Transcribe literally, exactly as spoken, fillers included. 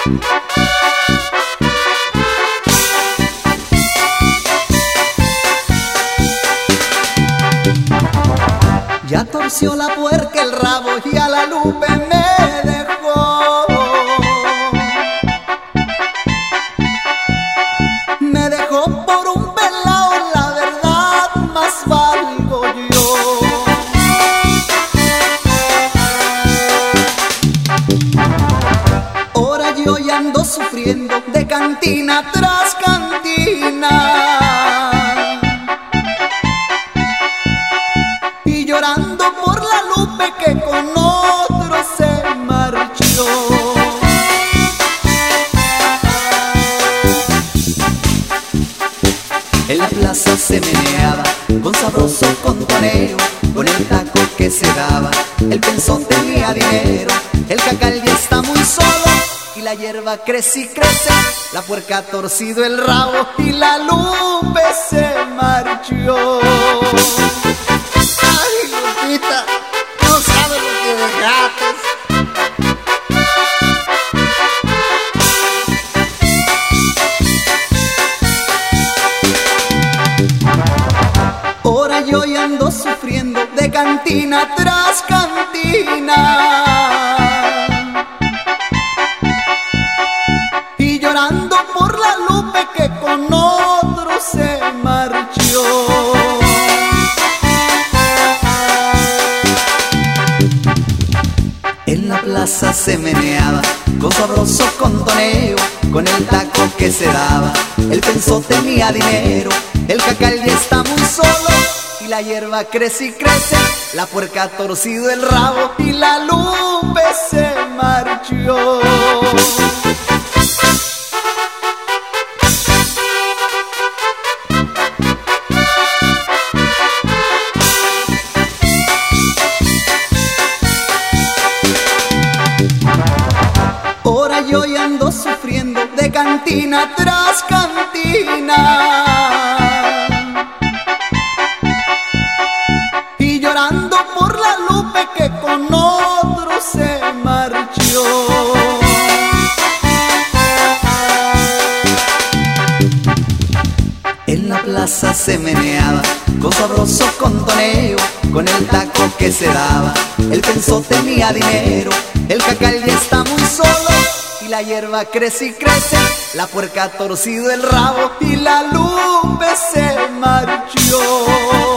Ya torció la puerca el rabo y a la Lupe me dejó. Me dejó por un pelao, la verdad más valgo yo. Ahora yo ya ando sufriendo de cantina tras cantina, llorando por la Lupe que con otro se marchó. En la plaza se meneaba con sabroso contoneo, con el taco que se daba, el penzón tenía dinero, el cacal ya está muy solo y la hierba crece y crece, la puerca ha torcido el rabo y la Lupe se marchó. No sabes lo que dejaste. Ahora yo ya ando sufriendo de cantina tras cantina y llorando por la Lupe que con otro se marchó. En la plaza se meneaba con sabroso contoneo, con el taco que se daba, el penzón tenía dinero, el cacal ya está muy solo y la hierba crece y crece, la puerca ha torcido el rabo y la Lupe se marchó. Ahora yo ya ando sufriendo de cantina tras cantina y llorando por la Lupe que con otro se marchó. En la plaza se meneaba con sabroso contoneo, con el taco que se daba, el penzón tenía dinero, el cacal ya está muy solo y la hierba crece y crece, la puerca ha torcido el rabo y la Lupe se marchó.